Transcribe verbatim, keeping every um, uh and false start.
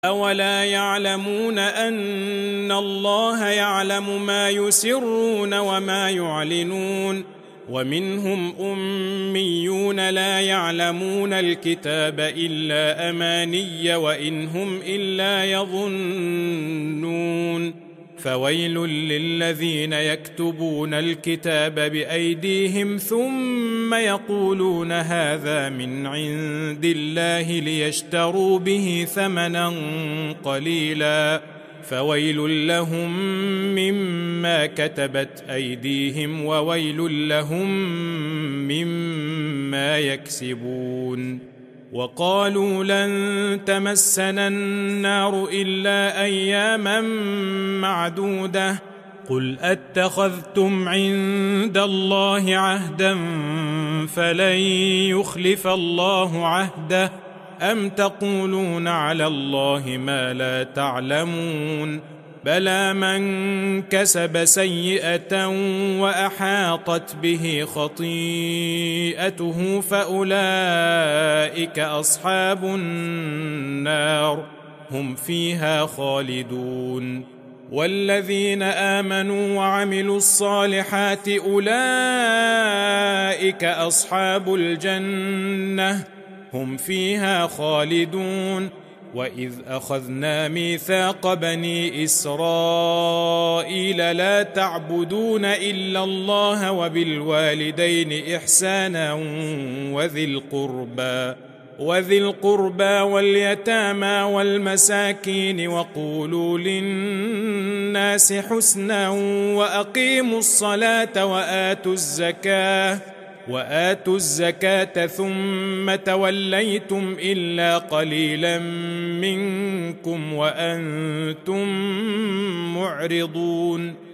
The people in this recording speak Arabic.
أولا يعلمون أن الله يعلم ما يسرون وما يعلنون ومنهم أميون لا يعلمون الكتاب إلا أماني وإن هم إلا يظنون فويل للذين يكتبون الكتاب بأيديهم ثم يقولون هذا من عند الله ليشتروا به ثمنا قليلا فويل لهم مما كتبت أيديهم وويل لهم مما يكسبون وقالوا لن تمسنا النار إلا أياما معدودة قل أتخذتم عند الله عهدا فلن يخلف الله عهده أم تقولون على الله ما لا تعلمون بلى من كسب سيئة وأحاطت به خطيئته فأولئك أصحاب النار هم فيها خالدون والذين آمنوا وعملوا الصالحات أولئك أصحاب الجنة هم فيها خالدون وإذ أخذنا ميثاق بني إسرائيل لا تعبدون إلا الله وبالوالدين إحسانا وذي القربى وذي القربى واليتامى والمساكين وقولوا للناس حسنا وأقيموا الصلاة وآتوا الزكاة وآتوا الزكاة ثم توليتم إلا قليلا منكم وأنتم معرضون